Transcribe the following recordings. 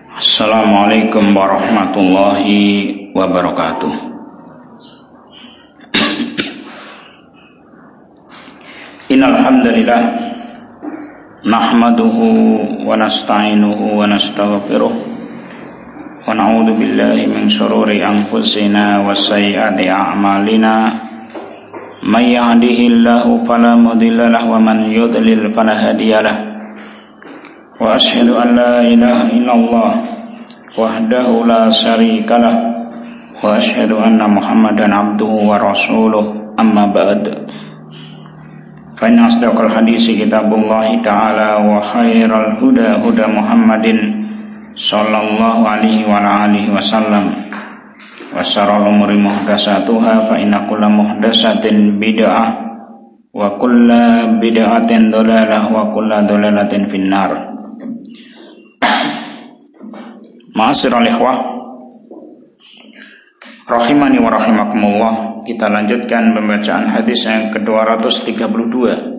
Assalamualaikum warahmatullahi wabarakatuh. Innal hamdalillah nahmaduhu wa nasta'inuhu wa nastaghfiruh wa na'udzu billahi min shururi anfusina wa sayyiati a'malina may yahdihillahu fala mudilla lahu wa man yudlil fala hadiyalah. Wa asyhadu an la ilaha illallah wahdahu la syarikalah wa asyhadu anna Muhammadan abduhu wa rasuluh amma ba'd. Fa inna asdaqal hadisi kitabullah ta'ala wa khairal huda huda Muhammadin sallallahu alaihi wa alihi wasallam wa syarrul umuri muhdatsatuha fa inna kulla muhdatsatin bid'ah wa kulla bid'atin dhalalah wa kulla dhalalatin finnar. Ma'asyiral ikhwah rahimani wa rahimakumullah, kita lanjutkan pembacaan hadis yang ke-232.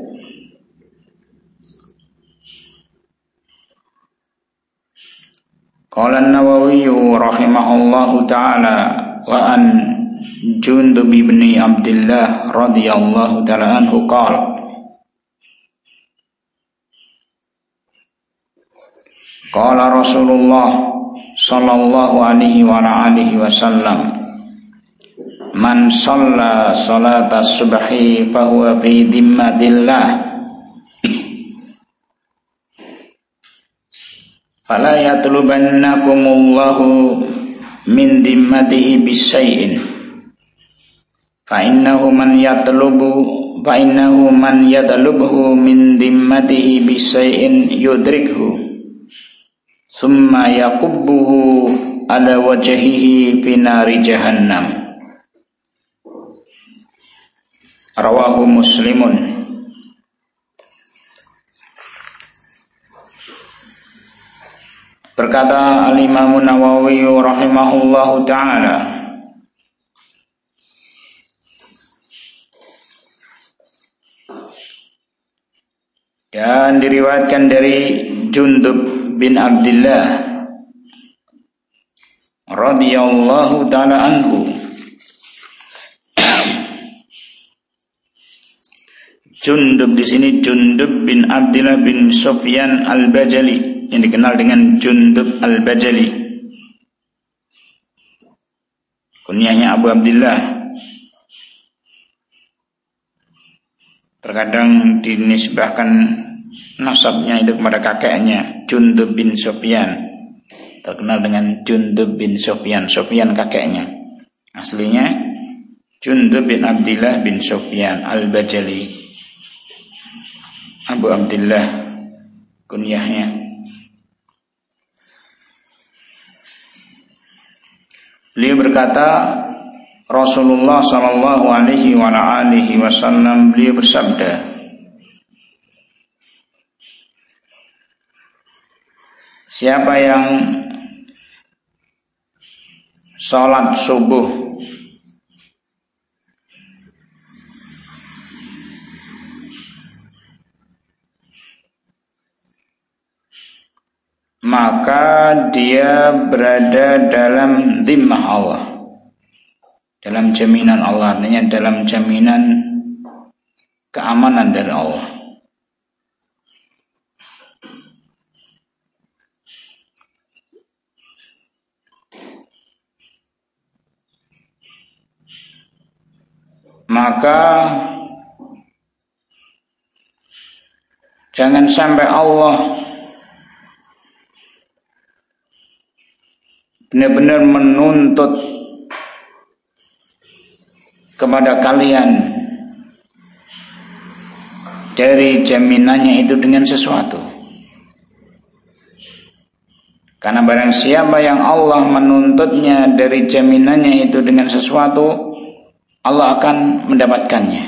Qala an-Nawawi rahimahullahu ta'ala wa an Jundub bin Abdullah radhiyallahu ta'ala anhu qala qala Rasulullah sallallahu alaihi wa alihi wasallam man shalla salata subhi fahuwa fi dhimmatillah fala yatlubannakumullahu min dhimmatihi bisyai'in fa innahu man yatlubhu min dhimmatihi bisyai'in yudrikhu summa yakubbuhu ala wajhihi fi nari jahannam. Rawahu Muslimun. Berkata Al-Imam Nawawi rahimahullahu ta'ala, dan diriwayatkan dari Jundub bin Abdullah radhiyallahu ta'ala anhu. Jundub di sini Jundub bin Abdullah bin Sufyan al-Bajali, yang dikenal dengan Jundub al-Bajali. Kunyahnya Abu Abdullah. Terkadang dinisbahkan nasabnya itu kepada kakeknya, Jundub bin Sufyan, terkenal dengan Jundub bin Sufyan, Sufyan kakeknya. Aslinya Jundub bin Abdullah bin Sufyan al-Bajali, Abu Abdullah kunyahnya. Beliau berkata, Rasulullah sallallahu alaihi wa alihi wasallam beliau bersabda, siapa yang sholat subuh maka dia berada dalam dhimmah Allah, dalam jaminan Allah, artinya dalam jaminan keamanan dari Allah. Maka jangan sampai Allah benar-benar menuntut kepada kalian dari jaminannya itu dengan sesuatu. Karena barang siapa yang Allah menuntutnya dari jaminannya itu dengan sesuatu, Allah akan mendapatkannya.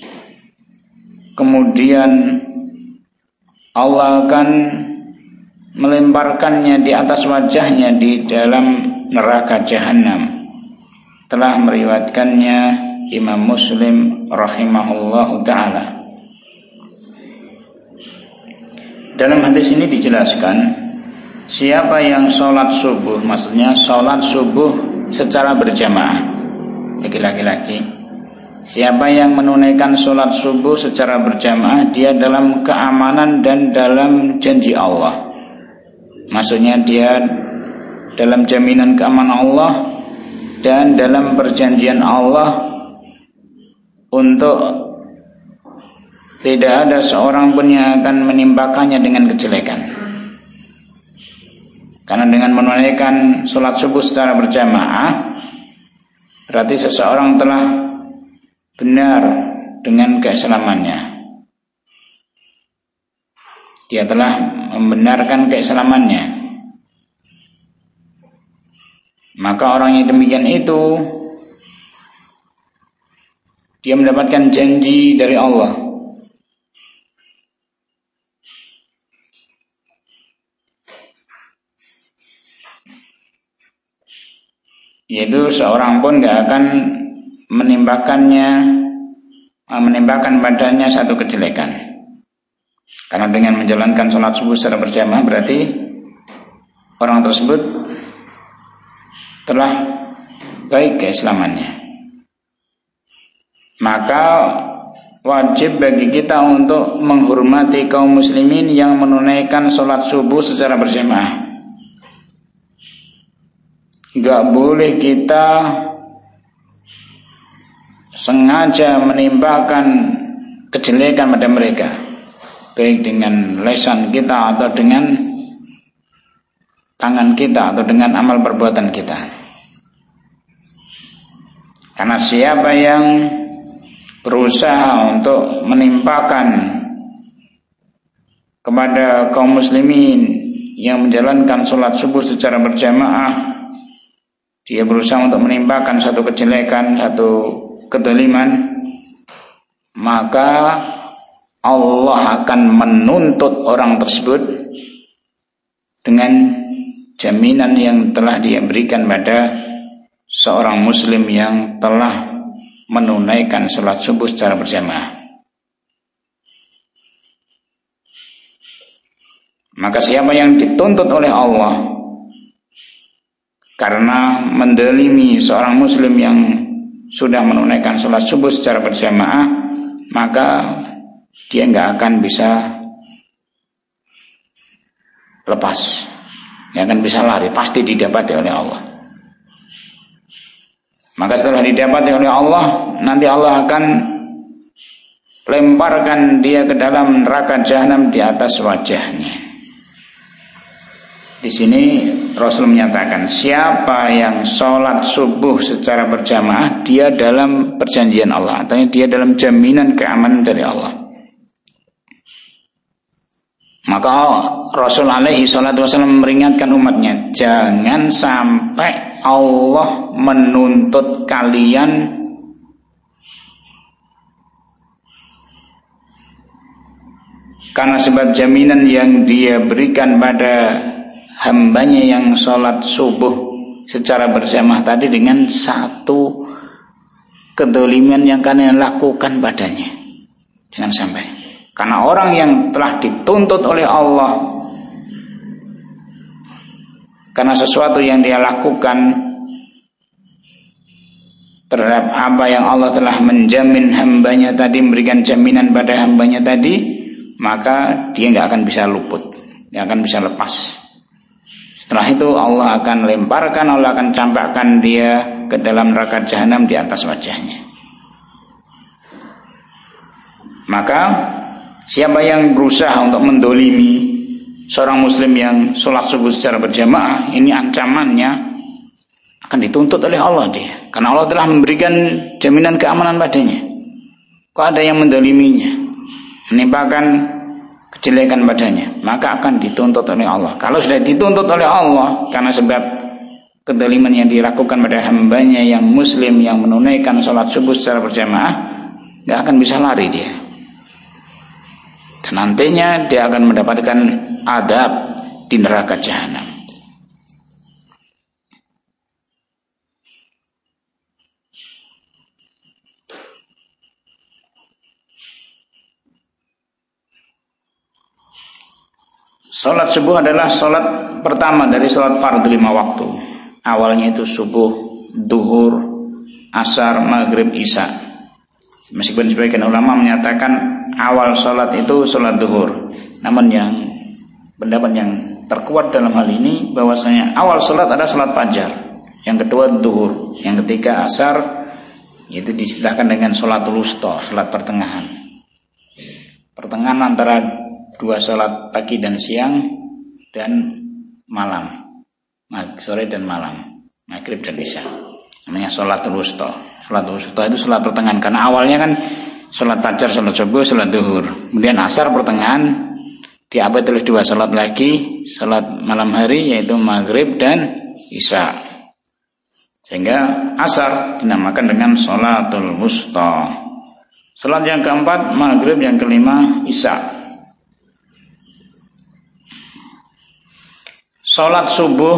Kemudian Allah akan melemparkannya di atas wajahnya di dalam neraka jahanam. Telah meriwayatkannya Imam Muslim rahimahullahu ta'ala. Dalam hadis ini dijelaskan siapa yang sholat subuh, maksudnya sholat subuh secara berjamaah bagi laki-laki, siapa yang menunaikan sholat subuh secara berjamaah, dia dalam keamanan dan dalam janji Allah. Maksudnya dia dalam jaminan keamanan Allah dan dalam perjanjian Allah untuk tidak ada seorang pun yang akan menimpakannya dengan kejelekan. Karena dengan menunaikan sholat subuh secara berjamaah, berarti seseorang telah benar dengan keislamannya. Dia telah membenarkan keislamannya. Maka orang yang demikian itu, dia mendapatkan janji dari Allah. Yaitu seorang pun tidak akan menimpakan badannya satu kejelekan. Karena dengan menjalankan sholat subuh secara berjamaah, berarti orang tersebut telah baik keislamannya. Maka wajib bagi kita untuk menghormati kaum muslimin yang menunaikan sholat subuh secara berjamaah. Gak boleh kita sengaja menimpakan kejelekan pada mereka, baik dengan lisan kita atau dengan tangan kita atau dengan amal perbuatan kita. Karena siapa yang berusaha untuk menimpakan kepada kaum muslimin yang menjalankan sholat subuh secara berjamaah, dia berusaha untuk menimpakan satu kejelekan, satu kedoliman, maka Allah akan menuntut orang tersebut dengan jaminan yang telah dia berikan pada seorang muslim yang telah menunaikan sholat subuh secara berjamaah. Maka siapa yang dituntut oleh Allah karena mendolimi seorang muslim yang sudah menunaikan sholat subuh secara berjamaah, maka dia nggak akan bisa lepas, nggak akan bisa lari, pasti didapati oleh Allah. Maka setelah didapati oleh Allah, nanti Allah akan lemparkan dia ke dalam neraka jahanam di atas wajahnya. Di sini Rasul menyatakan, siapa yang sholat subuh secara berjamaah, dia dalam perjanjian Allah, artinya dia dalam jaminan keamanan dari Allah. Maka Rasul alaihi salatu wasallam meringatkan umatnya, jangan sampai Allah menuntut kalian karena sebab jaminan yang dia berikan pada hambanya yang sholat subuh secara berjamaah tadi dengan satu kedoliman yang kalian lakukan padanya. Jangan sampai. Karena orang yang telah dituntut oleh Allah karena sesuatu yang dia lakukan terhadap apa yang Allah telah menjamin hambanya tadi, memberikan jaminan pada hambanya tadi, maka dia nggak akan bisa luput, dia akan bisa lepas. Setelah itu Allah akan lemparkan, Allah akan campakkan dia ke dalam neraka jahanam di atas wajahnya. Maka siapa yang berusaha untuk mendolimi seorang muslim yang sholat subuh secara berjamaah, ini ancamannya akan dituntut oleh Allah dia. Karena Allah telah memberikan jaminan keamanan padanya. Kok ada yang mendoliminya, menimpakan kejelekan padanya, maka akan dituntut oleh Allah. Kalau sudah dituntut oleh Allah karena sebab kedoliman yang dilakukan pada hambanya yang muslim yang menunaikan sholat subuh secara berjamaah, gak akan bisa lari dia. Dan nantinya dia akan mendapatkan adab di neraka jahanam. Salat subuh adalah salat pertama dari sholat fardu 5 waktu. Awalnya itu subuh, duhur, asar, maghrib, isya. Meskipun sebagian ulama menyatakan awal sholat itu sholat duhur, namun yang pendapat yang terkuat dalam hal ini bahwasanya awal sholat adalah sholat fajar, yang kedua duhur, yang ketiga asar, itu disebutkan dengan sholatul wusta, sholat pertengahan. Pertengahan antara dua sholat pagi dan siang dan malam, sore dan malam, maghrib dan isya, namanya sholatul wusta. Sholatul wusta itu sholat pertengahan, karena awalnya kan sholat fajar, sholat subuh, sholat duhur, kemudian asar pertengahan, diabad oleh dua sholat lagi, sholat malam hari yaitu maghrib dan isya, sehingga asar dinamakan dengan sholatul wusta. Sholat yang keempat maghrib, yang kelima isya. Sholat subuh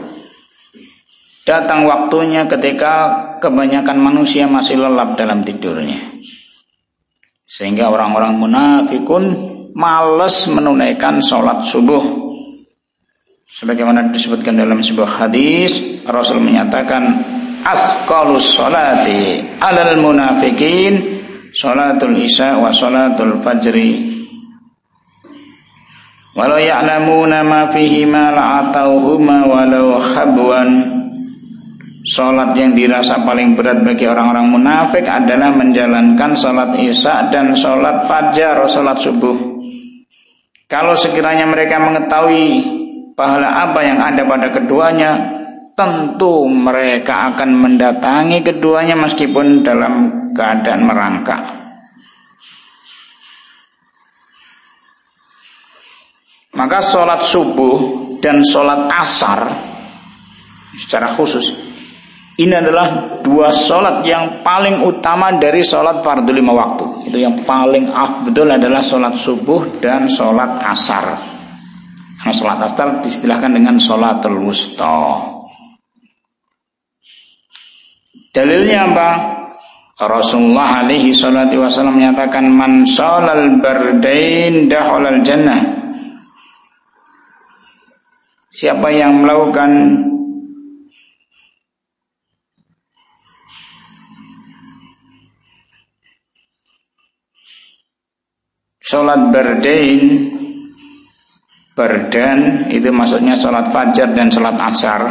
datang waktunya ketika kebanyakan manusia masih lelap dalam tidurnya, sehingga orang-orang munafikun malas menunaikan sholat subuh. Sebagaimana disebutkan dalam sebuah hadis, Rasul menyatakan, asqalus sholati alal munafikin sholatul isya wa sholatul fajri walau ya'lamuna ma fihima la'atauhuma walau habwan. Sholat yang dirasa paling berat bagi orang-orang munafik adalah menjalankan sholat isya dan sholat fajar, sholat subuh. Kalau sekiranya mereka mengetahui pahala apa yang ada pada keduanya, tentu mereka akan mendatangi keduanya meskipun dalam keadaan merangkak. Maka sholat subuh dan sholat asar secara khusus, ini adalah dua sholat yang paling utama dari sholat fardu 5 waktu. Itu yang paling afdol adalah sholat subuh dan sholat asar. Karena sholat asar diistilahkan dengan sholatul wusta. Dalilnya apa? Rasulullah alaihi salatu wasallam menyatakan, man sholal bardain dakhalal jannah. Siapa yang melakukan sholat bardan itu maksudnya sholat fajar dan sholat asar,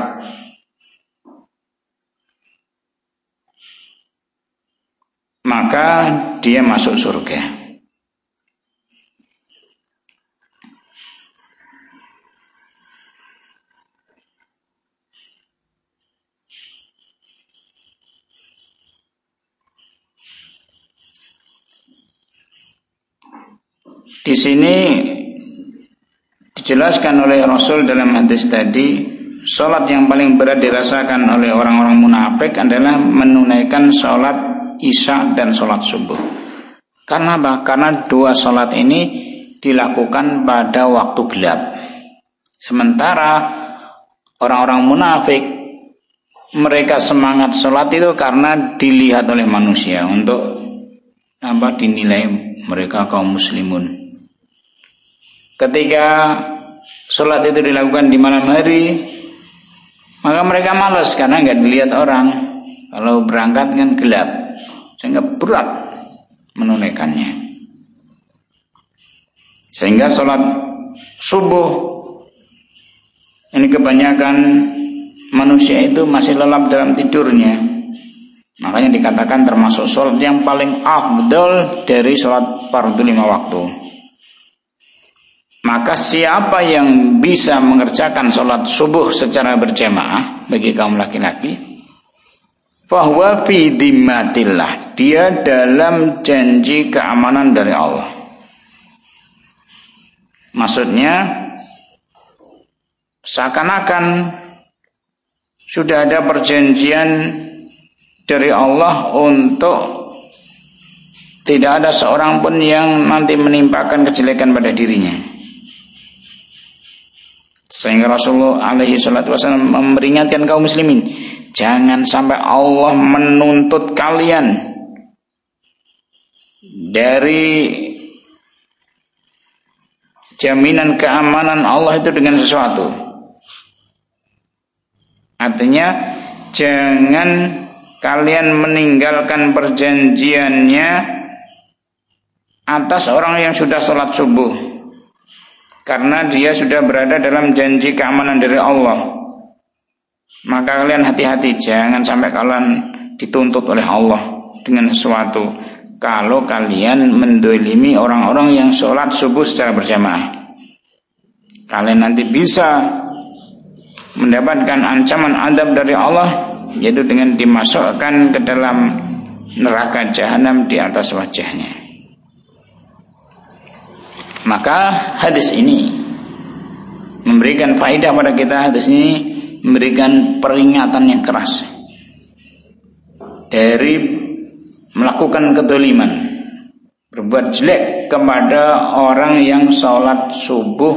maka dia masuk surga. Di sini dijelaskan oleh Rasul dalam hadis tadi, sholat yang paling berat dirasakan oleh orang-orang munafik adalah menunaikan sholat isya dan sholat subuh. Karena apa? Karena dua sholat ini dilakukan pada waktu gelap. Sementara orang-orang munafik, mereka semangat sholat itu karena dilihat oleh manusia, untuk dinilai mereka kaum muslimun. Ketika sholat itu dilakukan di malam hari, maka mereka malas karena nggak dilihat orang. Kalau berangkat kan gelap, sehingga berat menunaikannya. Sehingga sholat subuh ini kebanyakan manusia itu masih lelap dalam tidurnya. Makanya dikatakan termasuk sholat yang paling afdol dari sholat fardu 5 waktu. Maka siapa yang bisa mengerjakan sholat subuh secara berjamaah bagi kaum laki-laki, fahuwa fi dhimmatillah, dia dalam janji keamanan dari Allah. Maksudnya seakan-akan sudah ada perjanjian dari Allah untuk tidak ada seorang pun yang nanti menimpakan kejelekan pada dirinya. Sehingga Rasulullah alaihi salatu wasallam memperingatkan kaum muslimin, jangan sampai Allah menuntut kalian dari jaminan keamanan Allah itu dengan sesuatu. Artinya jangan kalian meninggalkan perjanjiannya atas orang yang sudah sholat subuh, karena dia sudah berada dalam janji keamanan dari Allah. Maka kalian hati-hati, jangan sampai kalian dituntut oleh Allah dengan sesuatu kalau kalian mendolimi orang-orang yang sholat subuh secara berjamaah. Kalian nanti bisa mendapatkan ancaman adab dari Allah, yaitu dengan dimasukkan ke dalam neraka jahanam di atas wajahnya. Maka hadis ini memberikan faedah pada kita. Hadis ini memberikan peringatan yang keras dari melakukan kedoliman, berbuat jelek kepada orang yang sholat subuh,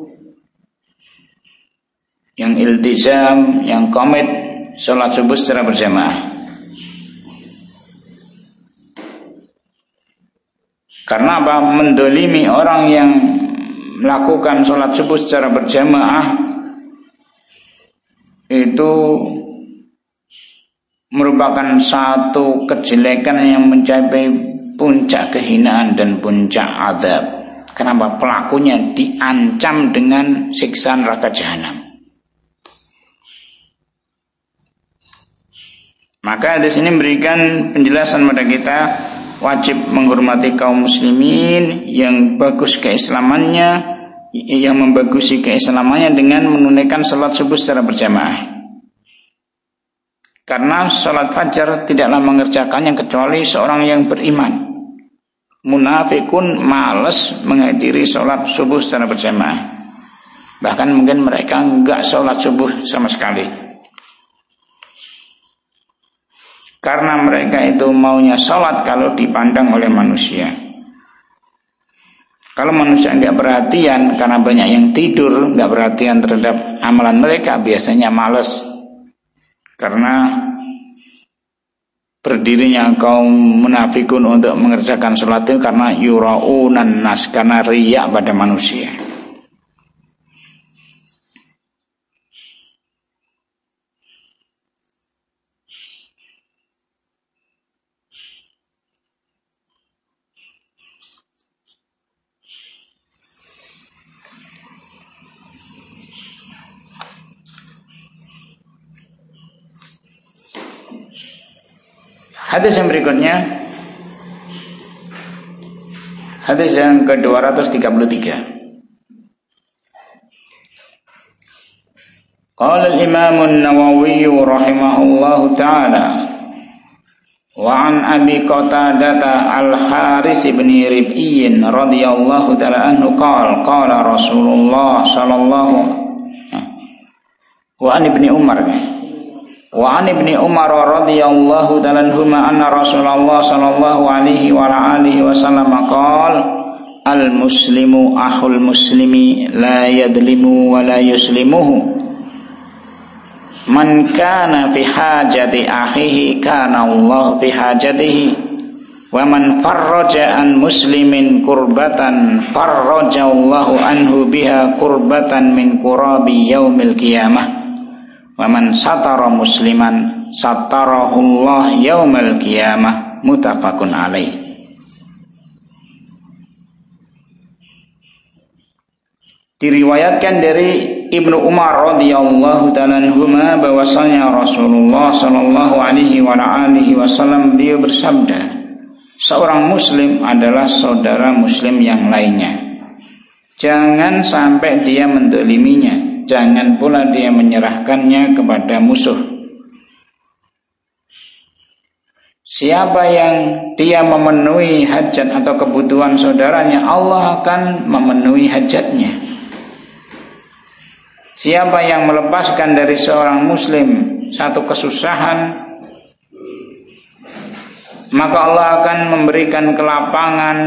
yang iltizam, yang komit sholat subuh secara berjamaah. Karena apa? Mendolimi orang yang melakukan sholat subuh secara berjamaah itu merupakan satu kejelekan yang mencapai puncak kehinaan dan puncak azab. Kenapa? Pelakunya diancam dengan siksaan neraka jahanam. Maka di sini memberikan penjelasan pada kita, wajib menghormati kaum muslimin yang bagus keislamannya, yang membagusi keislamannya dengan menunaikan salat subuh secara berjamaah. Karena salat fajar tidaklah mengerjakannya kecuali seorang yang beriman. Munafikun malas menghadiri salat subuh secara berjamaah. Bahkan mungkin mereka enggak salat subuh sama sekali. Karena mereka itu maunya salat kalau dipandang oleh manusia. Kalau manusia enggak perhatian, karena banyak yang tidur, enggak perhatian terhadap amalan mereka, biasanya malas. Karena berdirinya kaum munafikun untuk mengerjakan salat itu karena yuraunan nas, karena riya pada manusia. Hadis yang berikutnya, hadis yang ke-233. Qala al-Imam an-Nawawi rahimahullahu ta'ala wa an Abi Qatadah al-Haris bin Rib'i radhiyallahu ta'ala anhu qala Rasulullah sallallahu wa an Ibni Umar wa an Ibni Umar radhiyallahu ta'ala anhuma anna Rasulullah sallallahu alaihi wa alihi wasallam qala al-muslimu akhul muslimi la yadlimu wa la yuslimuhu man kana fi hajati akhihi kana Allah fi hajatihi wa man farraja an muslimin kurbatan farraja Allahu anhu biha kurbatan min kurabi yaumil qiyamah wa man satara musliman satarahu Allah yaumal qiyamah. Muttafaqun alaih. Diriwayatkan dari Ibnu Umar radhiyallahu ta'ala anhuma bahwasanya Rasulullah sallallahu alaihi wa alihi wasallam beliau bersabda, seorang muslim adalah saudara muslim yang lainnya. Jangan sampai dia mendoliminya, jangan pula dia menyerahkannya kepada musuh. Siapa yang dia memenuhi hajat atau kebutuhan saudaranya, Allah akan memenuhi hajatnya. Siapa yang melepaskan dari seorang muslim satu kesusahan, maka Allah akan memberikan kelapangan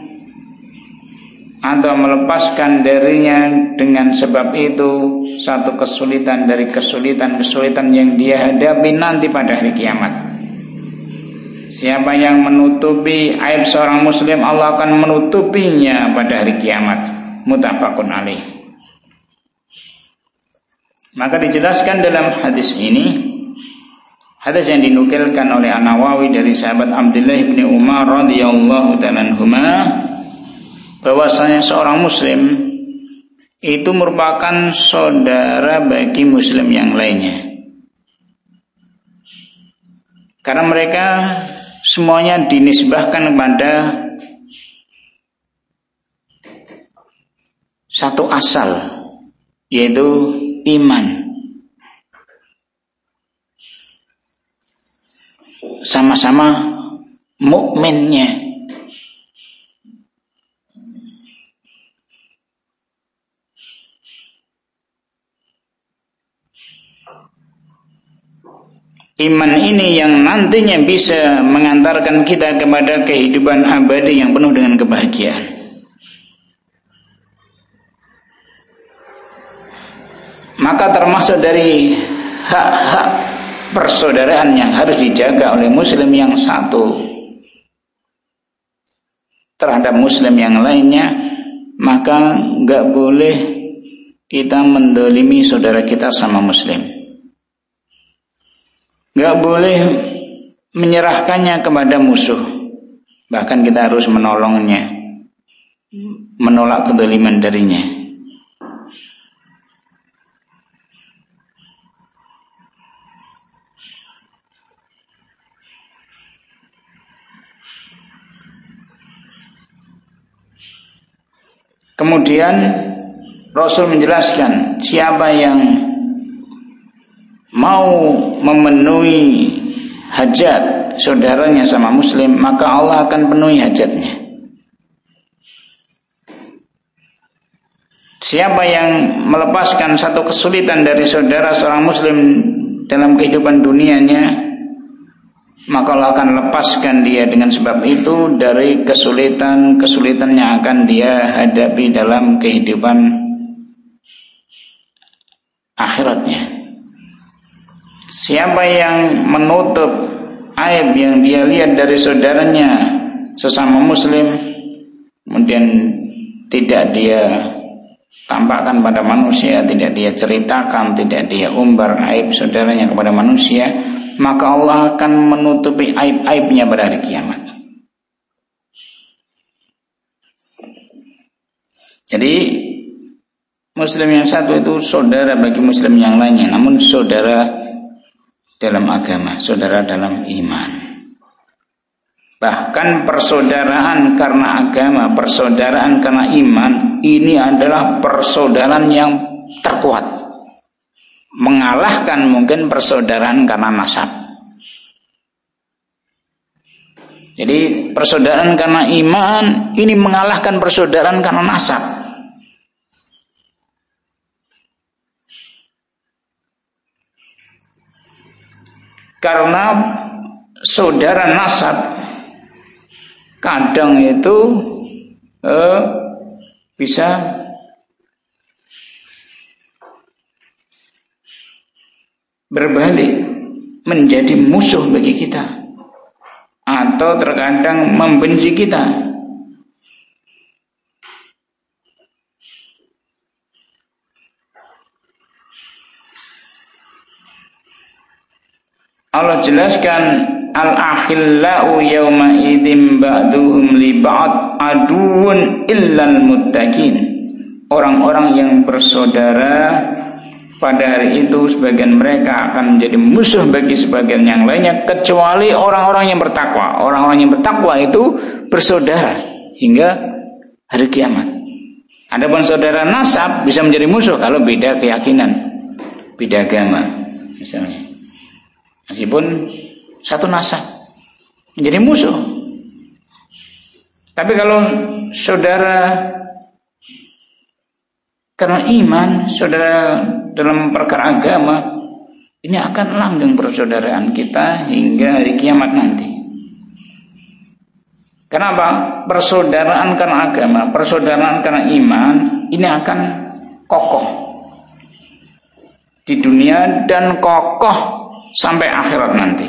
atau melepaskan darinya dengan sebab itu satu kesulitan dari kesulitan-kesulitan yang dia hadapi nanti pada hari kiamat. Siapa yang menutupi aib seorang muslim, Allah akan menutupinya pada hari kiamat. Muttafaqun alaih. Maka dijelaskan dalam hadis ini, hadis yang dinukilkan oleh An-Nawawi dari sahabat Abdullah bin Umar radhiyallahu ta'ala anhuma, bahwasanya seorang muslim itu merupakan saudara bagi muslim yang lainnya. Karena mereka semuanya dinisbahkan kepada satu asal, yaitu iman. Sama-sama mukminnya. Iman ini yang nantinya bisa mengantarkan kita kepada kehidupan abadi yang penuh dengan kebahagiaan. Maka termasuk dari hak-hak persaudaraan yang harus dijaga oleh muslim yang satu terhadap muslim yang lainnya, maka enggak boleh kita mendolimi saudara kita sama muslim. Enggak boleh menyerahkannya kepada musuh. Bahkan kita harus menolongnya, menolak kedoliman darinya. Kemudian Rasul menjelaskan, siapa yang mau memenuhi hajat saudaranya sama muslim, maka Allah akan penuhi hajatnya. Siapa yang melepaskan satu kesulitan dari saudara seorang muslim dalam kehidupan dunianya, maka Allah akan lepaskan dia dengan sebab itu dari kesulitan-kesulitan yang akan dia hadapi dalam kehidupan akhiratnya. Siapa yang menutup aib yang dia lihat dari saudaranya sesama muslim, kemudian tidak dia tampakkan pada manusia, tidak dia ceritakan, tidak dia umbar aib saudaranya kepada manusia, maka Allah akan menutupi aib-aibnya pada hari kiamat. Jadi muslim yang satu itu saudara bagi muslim yang lainnya, namun saudara dalam agama, saudara dalam iman. Bahkan persaudaraan karena agama, persaudaraan karena iman, ini adalah persaudaraan yang terkuat, mengalahkan mungkin persaudaraan karena nasab. Jadi persaudaraan karena iman ini mengalahkan persaudaraan karena nasab. Karena saudara nasab kadang itu bisa berbalik menjadi musuh bagi kita, atau terkadang membenci kita. Allah jelaskan, al-akhillau yawma idzin ba'duhum li ba'd aduun illal muttaqin. Orang-orang yang bersaudara pada hari itu sebagian mereka akan menjadi musuh bagi sebagian yang lainnya, kecuali orang-orang yang bertakwa. Orang-orang yang bertakwa itu bersaudara hingga hari kiamat. Adapun saudara nasab bisa menjadi musuh kalau beda keyakinan, beda agama misalnya. Meskipun satu nasab menjadi musuh. Tapi kalau saudara karena iman, saudara dalam perkara agama, ini akan langgeng persaudaraan kita hingga hari kiamat nanti. Kenapa? Persaudaraan karena agama, persaudaraan karena iman, ini akan kokoh di dunia dan kokoh sampai akhirat nanti,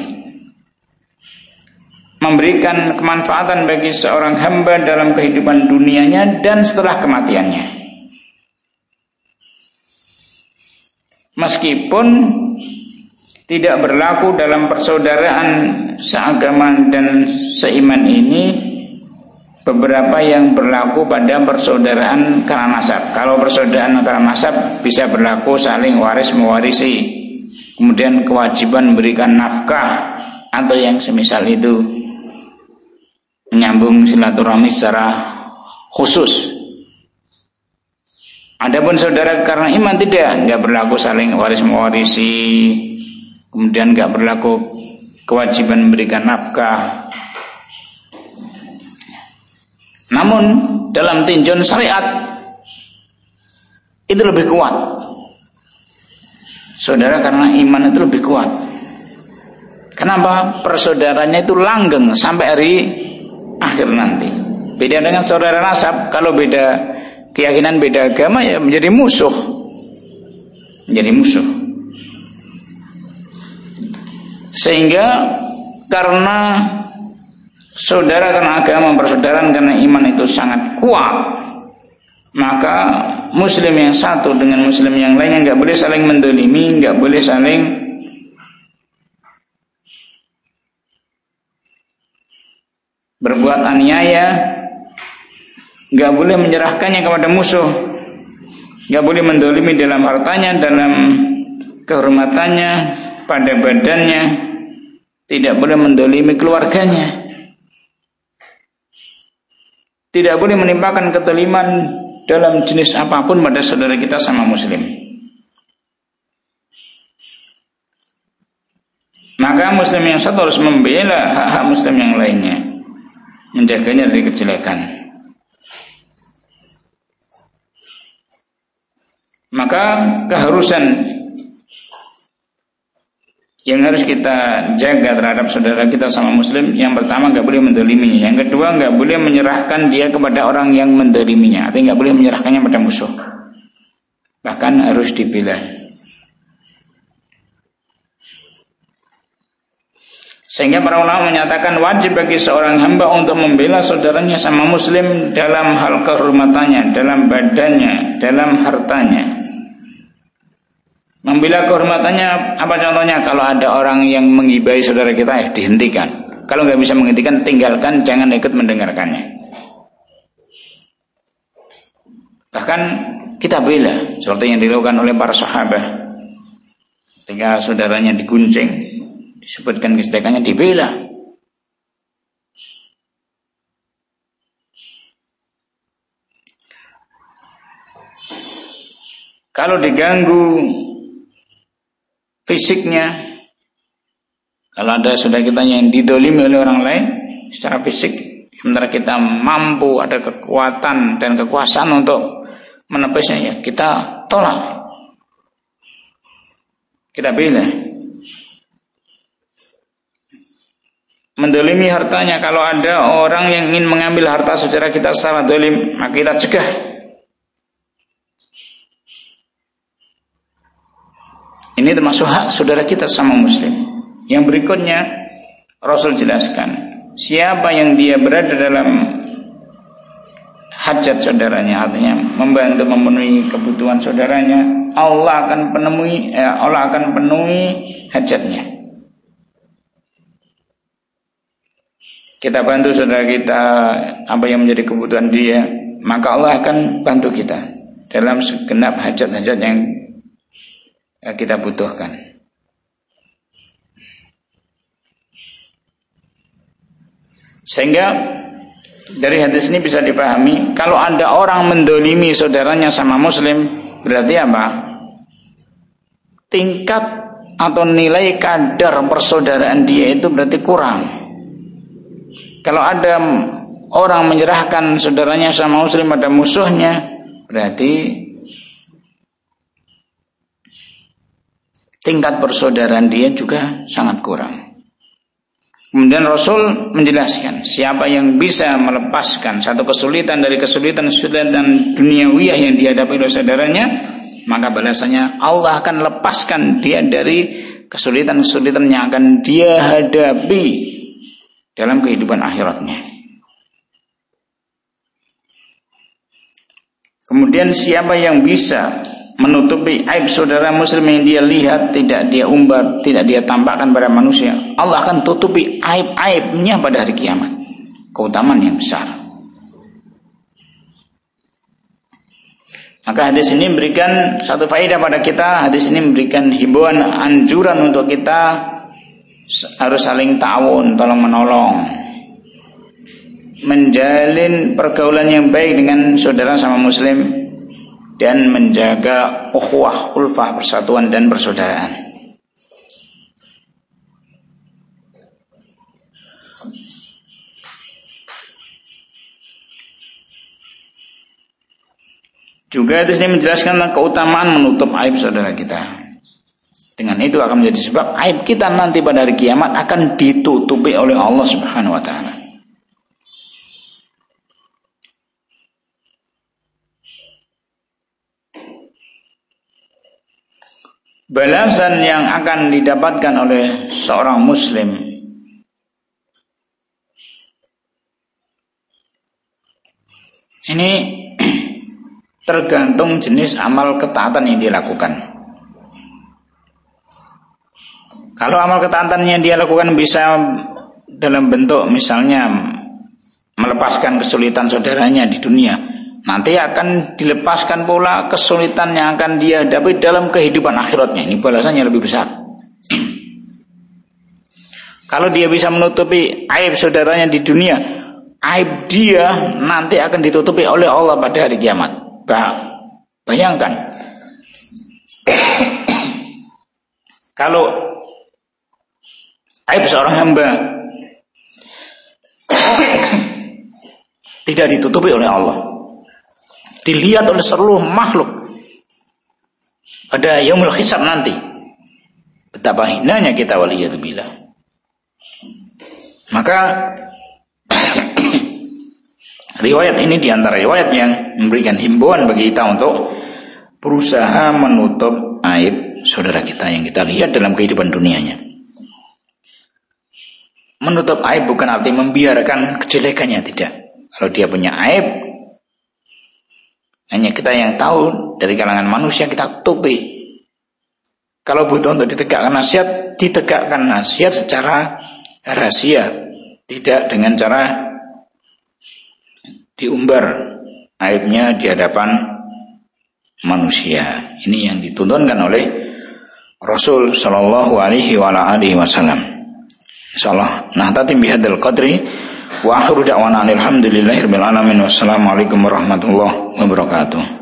memberikan kemanfaatan bagi seorang hamba dalam kehidupan dunianya dan setelah kematiannya. meskipun tidak berlaku dalam persaudaraan seagama dan seiman ini beberapa yang berlaku pada persaudaraan karena nasab. Kalau persaudaraan karena nasab bisa berlaku saling waris mewarisi, kemudian kewajiban memberikan nafkah atau yang semisal itu, menyambung silaturahmi secara khusus. Adapun saudara karena iman tidak berlaku saling waris mewarisi, kemudian enggak berlaku kewajiban memberikan nafkah. Namun dalam tinjauan syariat itu lebih kuat. Saudara karena iman itu lebih kuat. Kenapa? Persaudaranya itu langgeng sampai hari akhir nanti. Beda dengan saudara nasab, kalau beda keyakinan, beda agama ya menjadi musuh. Menjadi musuh. Sehingga karena saudara karena agama, persaudaraan karena iman itu sangat kuat, maka muslim yang satu dengan muslim yang lainnya enggak boleh saling mendolimi, enggak boleh saling berbuat aniaya, enggak boleh menyerahkannya kepada musuh, enggak boleh mendolimi dalam hartanya, dalam kehormatannya, pada badannya, tidak boleh mendolimi keluarganya, tidak boleh menimpakan kezaliman dalam jenis apapun pada saudara kita sama muslim. Maka muslim yang satu harus membela hak-hak muslim yang lainnya, menjaganya dari kejelekan. Maka keharusan yang harus kita jaga terhadap saudara kita sama muslim, yang pertama enggak boleh mendoliminya, yang kedua enggak boleh menyerahkan dia kepada orang yang mendoliminya, artinya enggak boleh menyerahkannya pada musuh, bahkan harus dibela. Sehingga para ulama menyatakan wajib bagi seorang hamba untuk membela saudaranya sama muslim dalam hal kehormatannya, dalam badannya, dalam hartanya. Membela kehormatannya apa contohnya? Kalau ada orang yang menggibahi saudara kita, ya dihentikan. Kalau nggak bisa menghentikan, tinggalkan, jangan ikut mendengarkannya. Bahkan kita bela, seperti yang dilakukan oleh para sahabat. Ketika saudaranya diguncing, disebutkan kesedihannya, dibela. Kalau diganggu fisiknya, kalau ada saudara kita yang didolimi oleh orang lain secara fisik, sementara kita mampu, ada kekuatan dan kekuasaan untuk menepisnya, ya kita tolak, kita bela. Mendolimi hartanya, kalau ada orang yang ingin mengambil harta saudara kita secara dolim, maka kita cegah. Ini termasuk hak saudara kita sama muslim. Yang berikutnya Rasul jelaskan, siapa yang dia berada dalam hajat saudaranya, artinya membantu memenuhi kebutuhan saudaranya, Allah akan penuhi hajatnya. Kita bantu saudara kita apa yang menjadi kebutuhan dia, maka Allah akan bantu kita dalam segenap hajat-hajat yang kita butuhkan. Sehingga dari hadis ini bisa dipahami, kalau ada orang mendolimi saudaranya sama muslim, berarti apa? Tingkat atau nilai kadar persaudaraan dia itu berarti kurang. Kalau ada orang menyerahkan saudaranya sama muslim pada musuhnya, berarti tingkat persaudaraan dia juga sangat kurang. Kemudian Rasul menjelaskan, siapa yang bisa melepaskan satu kesulitan dari kesulitan duniawiyah yang dihadapi oleh saudaranya, maka balasannya Allah akan lepaskan dia dari kesulitan-kesulitan yang akan dia hadapi dalam kehidupan akhiratnya. Kemudian siapa yang bisa menutupi aib saudara muslim yang dia lihat, tidak dia umbar, tidak dia tampakkan pada manusia, Allah akan tutupi aib-aibnya pada hari kiamat. Keutamaan yang besar. Maka hadis ini memberikan satu faedah pada kita. Hadis ini memberikan himbauan, anjuran untuk kita harus saling ta'awun, tolong menolong, menjalin pergaulan yang baik dengan saudara sama muslim, dan menjaga ukhuwah, ulfah, persatuan dan persaudaraan. Juga di sini menjelaskan tentang keutamaan menutup aib saudara kita. Dengan itu akan menjadi sebab aib kita nanti pada hari kiamat akan ditutupi oleh Allah Subhanahu wa taala. Balasan yang akan didapatkan oleh seorang muslim ini tergantung jenis amal ketaatan yang dia lakukan. Kalau amal ketaatan yang dia lakukan bisa dalam bentuk misalnya melepaskan kesulitan saudaranya di dunia, nanti akan dilepaskan pula kesulitan yang akan dia hadapi dalam kehidupan akhiratnya. Ini balasannya lebih besar. Kalau dia bisa menutupi aib saudaranya di dunia, aib dia nanti akan ditutupi oleh Allah pada hari kiamat. Bayangkan kalau aib seorang hamba tidak ditutupi oleh Allah, dilihat oleh seluruh makhluk pada yaumul hisab nanti, betapa hinanya kita, waliyadzubillah. Maka riwayat ini diantara riwayat yang memberikan himbauan bagi kita untuk berusaha menutup aib saudara kita yang kita lihat dalam kehidupan dunianya. Menutup aib bukan arti membiarkan kejelekannya, tidak. Kalau dia punya aib, hanya kita yang tahu, dari kalangan manusia kita tutupi. Kalau butuh untuk ditegakkan nasihat secara rahasia, tidak dengan cara diumbar aibnya di hadapan manusia. Ini yang dituntunkan oleh Rasul sallallahu alaihi wasallam. Insyaallah nahtatim bihadzal qadri wa akhiru da'wana alhamdulillahirabbil alamin. Wassalamualaikum warahmatullahi wabarakatuh.